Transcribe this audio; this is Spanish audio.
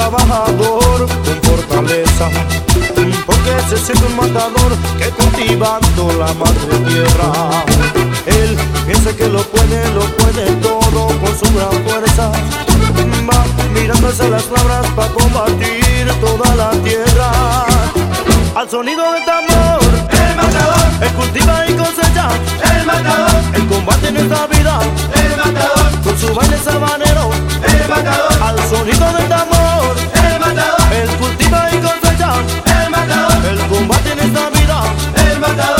trabajador con fortaleza, porque se siente un matador que cultivando la madre tierra. Él piensa que lo puede todo con su gran fuerza. Va mirándose las labras para combatir toda la tierra. Al sonido del tambor, el matador, él cultiva y cosecha, el matador, él combate en esta vida, el matador, con su baile sabanero. el matador, Al sonido del tambor, el matador, él cultiva y cosecha, el matador, él combate en esta vida, el matador.